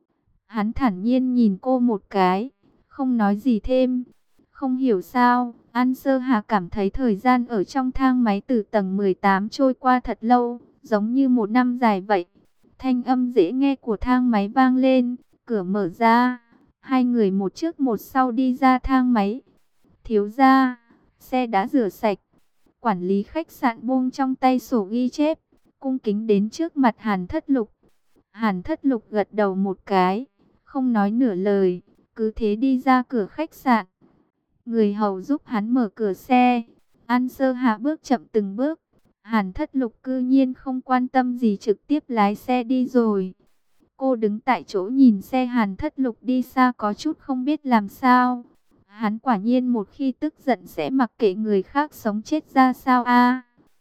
Hắn thản nhiên nhìn cô một cái, không nói gì thêm. Không hiểu sao, An Sơ Hà cảm thấy thời gian ở trong thang máy từ tầng 18 trôi qua thật lâu, giống như một năm dài vậy. Thanh âm dễ nghe của thang máy vang lên, cửa mở ra, hai người một trước một sau đi ra thang máy. Thiếu gia, xe đã rửa sạch. Quản lý khách sạn buông trong tay sổ ghi chép, cung kính đến trước mặt Hàn Thất Lục. Hàn Thất Lục gật đầu một cái, không nói nửa lời, cứ thế đi ra cửa khách sạn. Người hầu giúp hắn mở cửa xe. An Sơ Hạ bước chậm từng bước. Hàn Thất Lục cư nhiên không quan tâm gì, trực tiếp lái xe đi rồi. Cô đứng tại chỗ nhìn xe Hàn Thất Lục đi xa có chút không biết làm sao. Hắn quả nhiên một khi tức giận sẽ mặc kệ người khác sống chết ra sao a.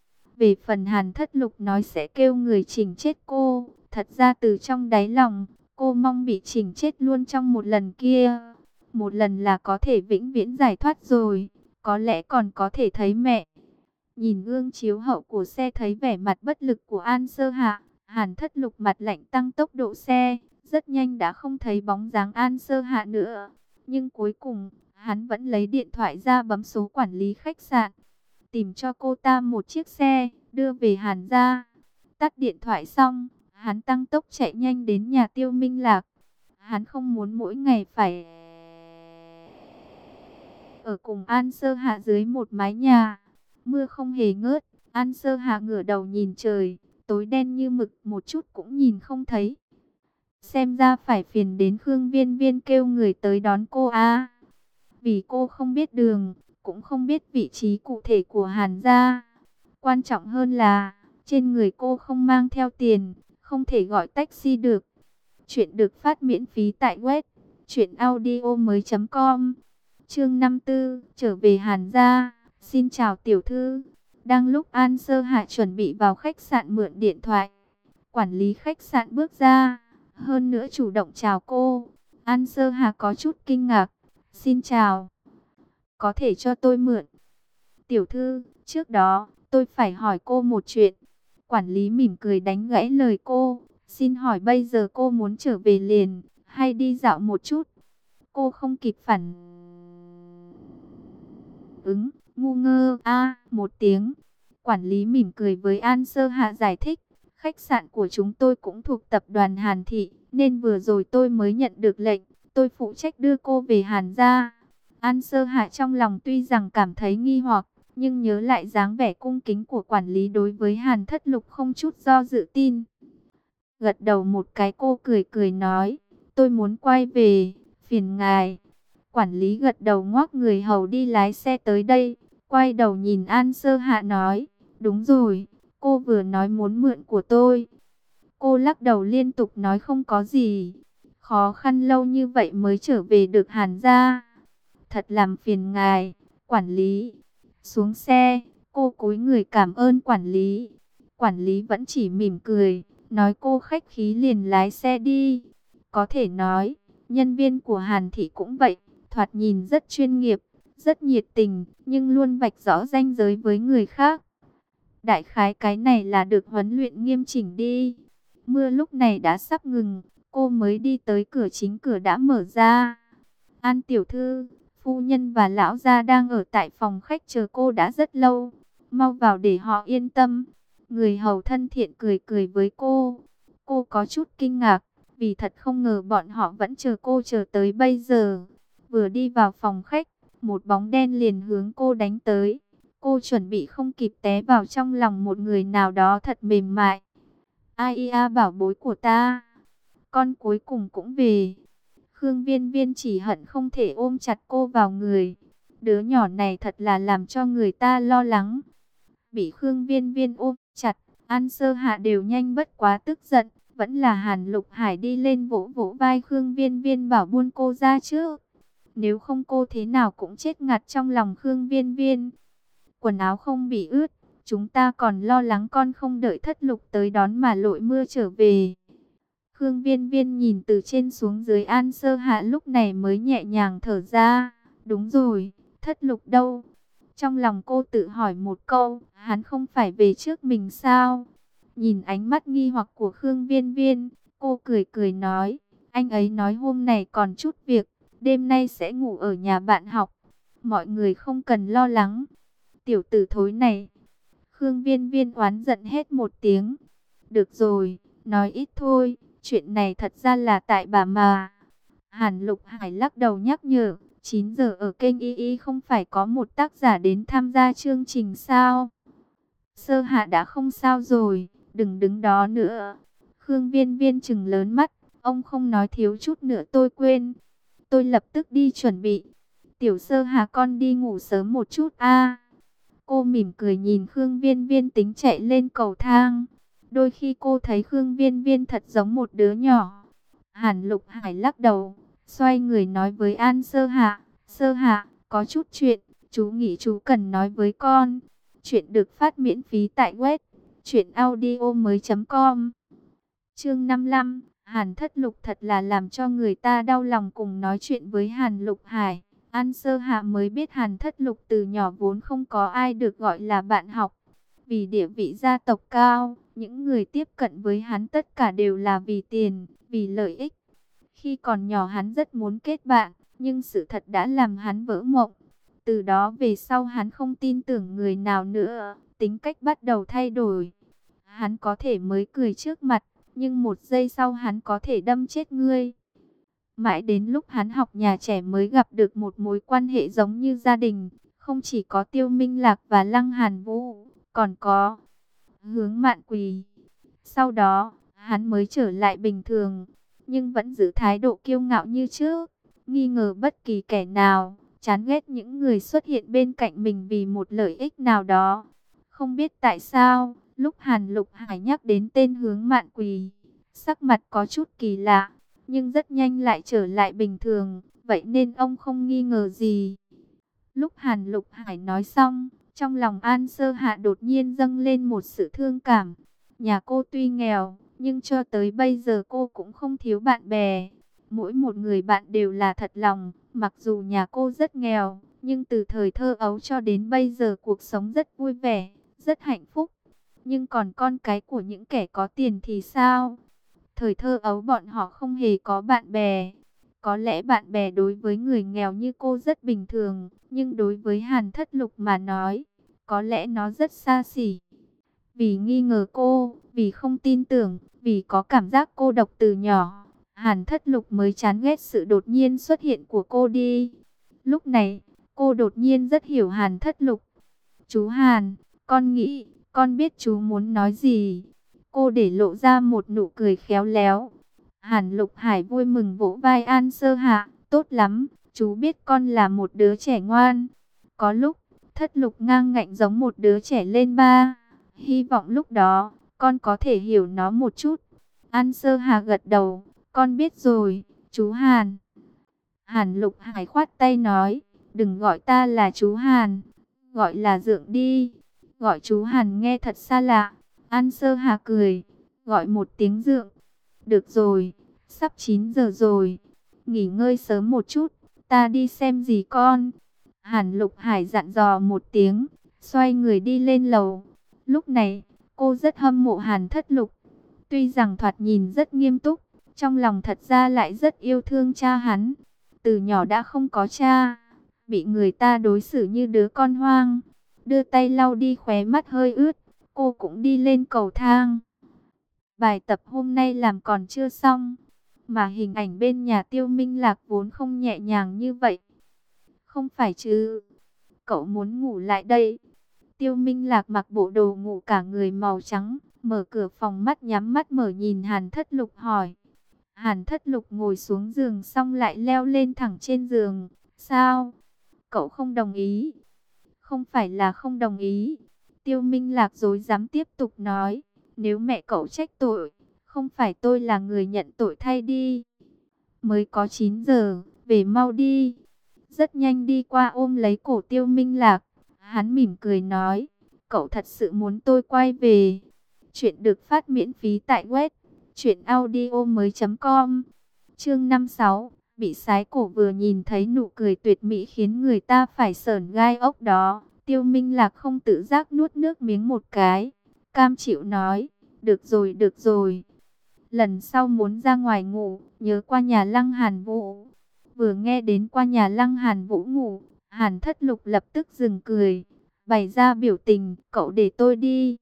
Về phần Hàn Thất Lục nói sẽ kêu người chỉnh chết cô, thật ra từ trong đáy lòng, cô mong bị chỉnh chết luôn trong một lần kia. Một lần là có thể vĩnh viễn giải thoát rồi, có lẽ còn có thể thấy mẹ. Nhìn gương chiếu hậu của xe thấy vẻ mặt bất lực của An Sơ Hạ, Hàn Thất Lục mặt lạnh tăng tốc độ xe, rất nhanh đã không thấy bóng dáng An Sơ Hạ nữa. Nhưng cuối cùng, hắn vẫn lấy điện thoại ra bấm số quản lý khách sạn, tìm cho cô ta một chiếc xe, đưa về Hàn gia. Tắt điện thoại xong, hắn tăng tốc chạy nhanh đến nhà Tiêu Minh Lạc. Hắn không muốn mỗi ngày phải ở cùng An Sơ Hạ dưới một mái nhà. Mưa không hề ngớt, An Sơ Hạ ngửa đầu nhìn trời, tối đen như mực, một chút cũng nhìn không thấy. Xem ra phải phiền đến Khương Viên Viên kêu người tới đón cô a. Vì cô không biết đường, cũng không biết vị trí cụ thể của Hàn gia. Quan trọng hơn là, trên người cô không mang theo tiền, không thể gọi taxi được. Chuyện được phát miễn phí tại web truyệnaudiomoi.com. Chương 54, trở về Hàn gia. Xin chào tiểu thư. Đang lúc An Sơ Hạ chuẩn bị vào khách sạn mượn điện thoại, quản lý khách sạn bước ra, hơn nữa chủ động chào cô. An Sơ Hạ có chút kinh ngạc. Xin chào. Có thể cho tôi mượn? Tiểu thư, trước đó, tôi phải hỏi cô một chuyện. Quản lý mỉm cười đánh gãy lời cô. Xin hỏi bây giờ cô muốn trở về liền, hay đi dạo một chút? Cô không kịp phản ứng, ngu ngơ một tiếng. Quản lý mỉm cười với An Sơ Hạ giải thích. Khách sạn của chúng tôi cũng thuộc tập đoàn Hàn Thị, nên vừa rồi tôi mới nhận được lệnh. Tôi phụ trách đưa cô về Hàn gia. An Sơ Hạ trong lòng tuy rằng cảm thấy nghi hoặc, nhưng nhớ lại dáng vẻ cung kính của quản lý đối với Hàn Thất Lục không chút do dự tin. Gật đầu một cái, cô cười cười nói, tôi muốn quay về, phiền ngài. Quản lý gật đầu ngoắc người hầu đi lái xe tới đây, quay đầu nhìn An Sơ Hạ nói, đúng rồi, cô vừa nói muốn mượn của tôi. Cô lắc đầu liên tục nói không có gì, khó khăn lâu như vậy mới trở về được Hàn gia. Thật làm phiền ngài, quản lý. Xuống xe, cô cúi người cảm ơn quản lý. Quản lý vẫn chỉ mỉm cười, nói cô khách khí liền lái xe đi. Có thể nói, nhân viên của Hàn Thị cũng vậy, thoạt nhìn rất chuyên nghiệp, rất nhiệt tình, nhưng luôn vạch rõ ranh giới với người khác. Đại khái cái này là được huấn luyện nghiêm chỉnh đi. Mưa lúc này đã sắp ngừng, cô mới đi tới cửa, chính cửa đã mở ra. An tiểu thư, phu nhân và lão gia đang ở tại phòng khách chờ cô đã rất lâu. Mau vào để họ yên tâm. Người hầu thân thiện cười cười với cô. Cô có chút kinh ngạc, vì thật không ngờ bọn họ vẫn chờ cô chờ tới bây giờ. Vừa đi vào phòng khách, một bóng đen liền hướng cô đánh tới. Cô chuẩn bị không kịp té vào trong lòng một người nào đó thật mềm mại. Ai a, bảo bối của ta, con cuối cùng cũng về. Khương Viên Viên chỉ hận không thể ôm chặt cô vào người. Đứa nhỏ này thật là làm cho người ta lo lắng. Bị Khương Viên Viên ôm chặt, An Sơ Hạ đều nhanh bất quá tức giận. Vẫn là Hàn Lục Hải đi lên vỗ vỗ vai Khương Viên Viên bảo buông cô ra chứ. Nếu không cô thế nào cũng chết ngạt trong lòng Khương Viên Viên. Quần áo không bị ướt, chúng ta còn lo lắng con không đợi Thất Lục tới đón mà lội mưa trở về. Khương Viên Viên nhìn từ trên xuống dưới An Sơ Hạ lúc này mới nhẹ nhàng thở ra. Đúng rồi, Thất Lục đâu? Trong lòng cô tự hỏi một câu, hắn không phải về trước mình sao? Nhìn ánh mắt nghi hoặc của Khương Viên Viên, cô cười cười nói, anh ấy nói hôm nay còn chút việc, đêm nay sẽ ngủ ở nhà bạn học. Mọi người không cần lo lắng. Tiểu tử thối này. Khương Viên Viên oán giận hết một tiếng. Được rồi, nói ít thôi, chuyện này thật ra là tại bà mà. Hàn Lục Hải lắc đầu nhắc nhở, 9 giờ ở kênh Y không phải có một tác giả đến tham gia chương trình sao? Sơ Hạ đã không sao rồi, đừng đứng đó nữa. Khương Viên Viên trừng lớn mắt, ông không nói thiếu chút nữa tôi quên. Tôi lập tức đi chuẩn bị. Tiểu Sơ Hạ con đi ngủ sớm một chút a. Cô mỉm cười nhìn Khương Viên Viên tính chạy lên cầu thang. Đôi khi cô thấy Khương Viên Viên thật giống một đứa nhỏ. Hàn Lục Hải lắc đầu, xoay người nói với An Sơ Hạ. Sơ Hạ, có chút chuyện, chú nghĩ chú cần nói với con. Chuyện được phát miễn phí tại web truyệnaudiomoi.com. Chương 55, Hàn Thất Lục thật là làm cho người ta đau lòng. Cùng nói chuyện với Hàn Lục Hải, An Sơ Hạ mới biết Hàn Thất Lục từ nhỏ vốn không có ai được gọi là bạn học. Vì địa vị gia tộc cao, những người tiếp cận với hắn tất cả đều là vì tiền, vì lợi ích. Khi còn nhỏ hắn rất muốn kết bạn, nhưng sự thật đã làm hắn vỡ mộng. Từ đó về sau hắn không tin tưởng người nào nữa, tính cách bắt đầu thay đổi. Hắn có thể mới cười trước mặt, nhưng một giây sau hắn có thể đâm chết ngươi. Mãi đến lúc hắn học nhà trẻ mới gặp được một mối quan hệ giống như gia đình. Không chỉ có Tiêu Minh Lạc và Lăng Hàn Vũ, còn có Hướng Mạn Quỳ. Sau đó, hắn mới trở lại bình thường, nhưng vẫn giữ thái độ kiêu ngạo như trước, nghi ngờ bất kỳ kẻ nào, chán ghét những người xuất hiện bên cạnh mình vì một lợi ích nào đó. Không biết tại sao, lúc Hàn Lục Hải nhắc đến tên Hướng Mạn Quỳ, sắc mặt có chút kỳ lạ, nhưng rất nhanh lại trở lại bình thường, vậy nên ông không nghi ngờ gì. Lúc Hàn Lục Hải nói xong, trong lòng An Sơ Hạ đột nhiên dâng lên một sự thương cảm. Nhà cô tuy nghèo, nhưng cho tới bây giờ cô cũng không thiếu bạn bè. Mỗi một người bạn đều là thật lòng, mặc dù nhà cô rất nghèo, nhưng từ thời thơ ấu cho đến bây giờ cuộc sống rất vui vẻ, rất hạnh phúc. Nhưng còn con cái của những kẻ có tiền thì sao? Thời thơ ấu bọn họ không hề có bạn bè. Có lẽ bạn bè đối với người nghèo như cô rất bình thường, nhưng đối với Hàn Thất Lục mà nói, có lẽ nó rất xa xỉ. Vì nghi ngờ cô, vì không tin tưởng, vì có cảm giác cô độc từ nhỏ, Hàn Thất Lục mới chán ghét sự đột nhiên xuất hiện của cô đi. Lúc này, cô đột nhiên rất hiểu Hàn Thất Lục. Chú Hàn, con nghĩ, con biết chú muốn nói gì. Cô để lộ ra một nụ cười khéo léo. Hàn Lục Hải vui mừng vỗ vai An Sơ Hạ, tốt lắm, Chú biết con là một đứa trẻ ngoan. Có lúc, Thất Lục ngang ngạnh giống một đứa trẻ lên ba. Hy vọng lúc đó, con có thể hiểu nó một chút. An Sơ Hà gật đầu, con biết rồi, chú Hàn. Hàn Lục Hải khoát tay nói, đừng gọi ta là chú Hàn, gọi là Dượng đi. Gọi chú Hàn nghe thật xa lạ. An Sơ Hà cười, gọi một tiếng Dượng. Được rồi, sắp 9 giờ rồi, nghỉ ngơi sớm một chút, ta đi xem gì con. Hàn Lục Hải dặn dò một tiếng, xoay người đi lên lầu. Lúc này, cô rất hâm mộ Hàn Thất Lục. Tuy rằng thoạt nhìn rất nghiêm túc, trong lòng thật ra lại rất yêu thương cha hắn. Từ nhỏ đã không có cha, bị người ta đối xử như đứa con hoang. Đưa tay lau đi khóe mắt hơi ướt, cô cũng đi lên cầu thang. Bài tập hôm nay làm còn chưa xong, mà hình ảnh bên nhà Tiêu Minh Lạc vốn không nhẹ nhàng như vậy. Không phải chứ, cậu muốn ngủ lại đây. Tiêu Minh Lạc mặc bộ đồ ngủ cả người màu trắng, mở cửa phòng, mắt nhắm mắt mở nhìn Hàn Thất Lục hỏi. Hàn Thất Lục ngồi xuống giường xong lại leo lên thẳng trên giường. Sao? Cậu không đồng ý? Không phải là không đồng ý. Tiêu Minh Lạc dối dám tiếp tục nói. Nếu mẹ cậu trách tội, không phải tôi là người nhận tội thay đi. Mới có 9 giờ, về mau đi. Rất nhanh đi qua ôm lấy cổ Tiêu Minh Lạc. Hắn mỉm cười nói, cậu thật sự muốn tôi quay về. Chuyện được phát miễn phí tại web truyệnaudiomoi.com. Chương 56, bị sái cổ. Vừa nhìn thấy nụ cười tuyệt mỹ khiến người ta phải sởn gai ốc đó, Tiêu Minh Lạc không tự giác nuốt nước miếng một cái, cam chịu nói, được rồi được rồi. Lần sau muốn ra ngoài ngủ, nhớ qua nhà Lăng Hàn Vũ. Vừa nghe đến qua nhà Lăng Hàn Vũ ngủ, Hàn Thất Lục lập tức dừng cười, bày ra biểu tình, cậu để tôi đi.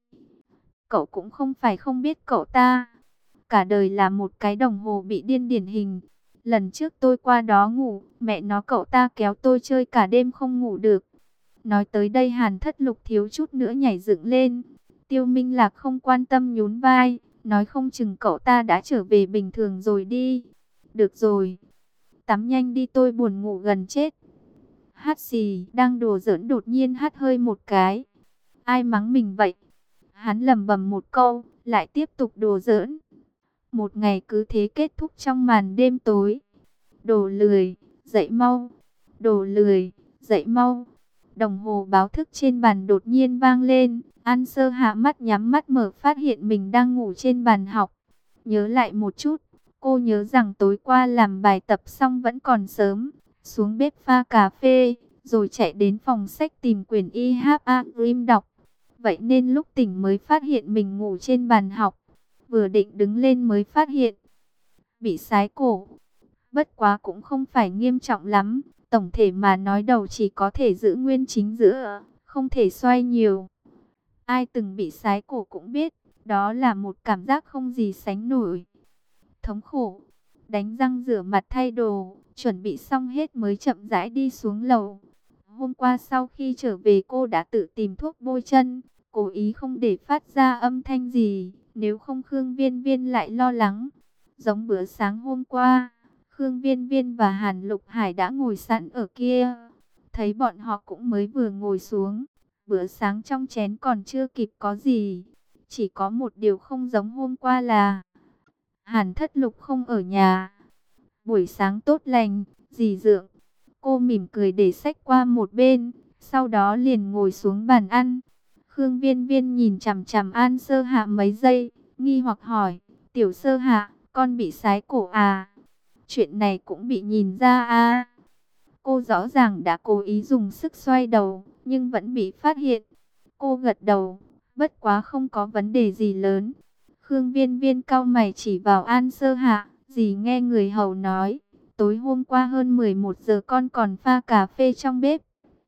Cậu cũng không phải không biết cậu ta, cả đời là một cái đồng hồ bị điên điển hình. Lần trước tôi qua đó ngủ, mẹ nó cậu ta kéo tôi chơi cả đêm không ngủ được. Nói tới đây Hàn Thất Lục thiếu chút nữa nhảy dựng lên. Tiêu Minh Lạc không quan tâm nhún vai, nói không chừng cậu ta đã trở về bình thường rồi đi. Được rồi, tắm nhanh đi, tôi buồn ngủ gần chết. Hát xì, đang đùa giỡn đột nhiên hắt hơi một cái. Ai mắng mình vậy? Hắn lẩm bẩm một câu, lại tiếp tục đùa giỡn. Một ngày cứ thế kết thúc trong màn đêm tối. Đồ lười, dậy mau. Đồ lười, dậy mau. Đồng hồ báo thức trên bàn đột nhiên vang lên. An Sơ hạ mắt nhắm mắt mở, phát hiện mình đang ngủ trên bàn học. Nhớ lại một chút, cô nhớ rằng tối qua làm bài tập xong vẫn còn sớm. Xuống bếp pha cà phê, rồi chạy đến phòng sách tìm quyển I.H.A. Grimm đọc. Vậy nên lúc tỉnh mới phát hiện mình ngủ trên bàn học. Vừa định đứng lên mới phát hiện bị sái cổ. Bất quá cũng không phải nghiêm trọng lắm. Tổng thể mà nói đầu chỉ có thể giữ nguyên chính giữa, không thể xoay nhiều. Ai từng bị sái cổ cũng biết, đó là một cảm giác không gì sánh nổi. Thống khổ. Đánh răng rửa mặt thay đồ, chuẩn bị xong hết mới chậm rãi đi xuống lầu. Hôm qua sau khi trở về cô đã tự tìm thuốc bôi chân, cố ý không để phát ra âm thanh gì, nếu không Khương Viên Viên lại lo lắng. Giống bữa sáng hôm qua, Khương Viên Viên và Hàn Lục Hải đã ngồi sẵn ở kia. Thấy bọn họ cũng mới vừa ngồi xuống, bữa sáng trong chén còn chưa kịp có gì. Chỉ có một điều không giống hôm qua là Hàn Thất Lục không ở nhà. Buổi sáng tốt lành, dì Dượng. Cô mỉm cười để xách qua một bên, sau đó liền ngồi xuống bàn ăn. Khương Viên Viên nhìn chằm chằm An Sơ Hạ mấy giây, nghi hoặc hỏi, Tiểu Sơ Hạ, con bị sái cổ à? Chuyện này cũng bị nhìn ra à? Cô rõ ràng đã cố ý dùng sức xoay đầu, nhưng vẫn bị phát hiện. Cô gật đầu, bất quá không có vấn đề gì lớn. Khương Viên Viên cau mày chỉ vào An Sơ Hạ, dì nghe người hầu nói, tối hôm qua hơn 11 giờ con còn pha cà phê trong bếp.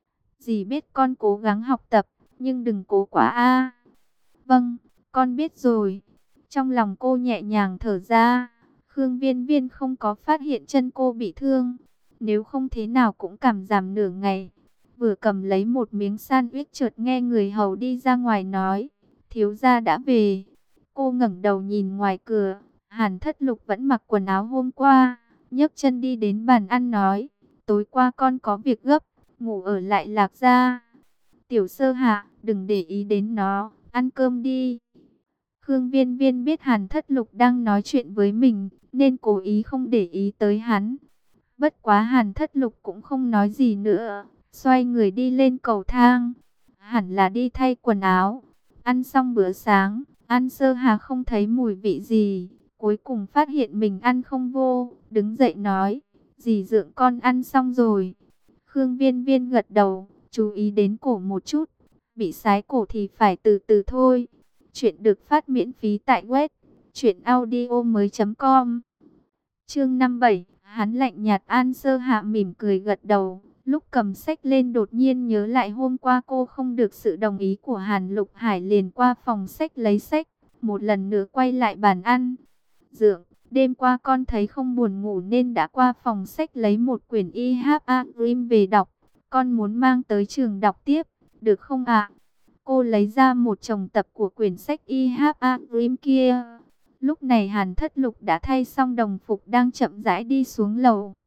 Dì biết con cố gắng học tập, nhưng đừng cố quá a. Vâng, con biết rồi. Trong lòng cô nhẹ nhàng thở ra. Khương Viên Viên không có phát hiện chân cô bị thương. Nếu không thế nào cũng cảm giảm nửa ngày. Vừa cầm lấy một miếng sandwich chợt nghe người hầu đi ra ngoài nói, thiếu gia đã về. Cô ngẩng đầu nhìn ngoài cửa, Hàn Thất Lục vẫn mặc quần áo hôm qua, nhấc chân đi đến bàn ăn nói, tối qua con có việc gấp, ngủ ở lại Lạc gia. Tiểu Sơ Hạ, đừng để ý đến nó, ăn cơm đi. Khương Viên Viên biết Hàn Thất Lục đang nói chuyện với mình, nên cố ý không để ý tới hắn. Bất quá Hàn Thất Lục cũng không nói gì nữa, xoay người đi lên cầu thang. Hẳn là đi thay quần áo. Ăn xong bữa sáng, An Sơ Hà không thấy mùi vị gì, cuối cùng phát hiện mình ăn không vô, đứng dậy nói, dì Dượng con ăn xong rồi. Khương Viên Viên gật đầu, chú ý đến cổ một chút, bị sái cổ thì phải từ từ thôi. Chuyện được phát miễn phí tại web truyệnaudiomoi.com. Chương 57, hắn lạnh nhạt. An Sơ Hạ mỉm cười gật đầu, lúc cầm sách lên đột nhiên nhớ lại hôm qua cô không được sự đồng ý của Hàn Lục Hải, liền qua phòng sách lấy sách, một lần nữa quay lại bàn ăn. Dượng, đêm qua con thấy không buồn ngủ nên đã qua phòng sách lấy một quyển Y.H.A. Grimm về đọc, con muốn mang tới trường đọc tiếp, được không ạ? Cô lấy ra một chồng tập của quyển sách Y.H.A. Grimm kia. Lúc này Hàn Thất Lục đã thay xong đồng phục đang chậm rãi đi xuống lầu.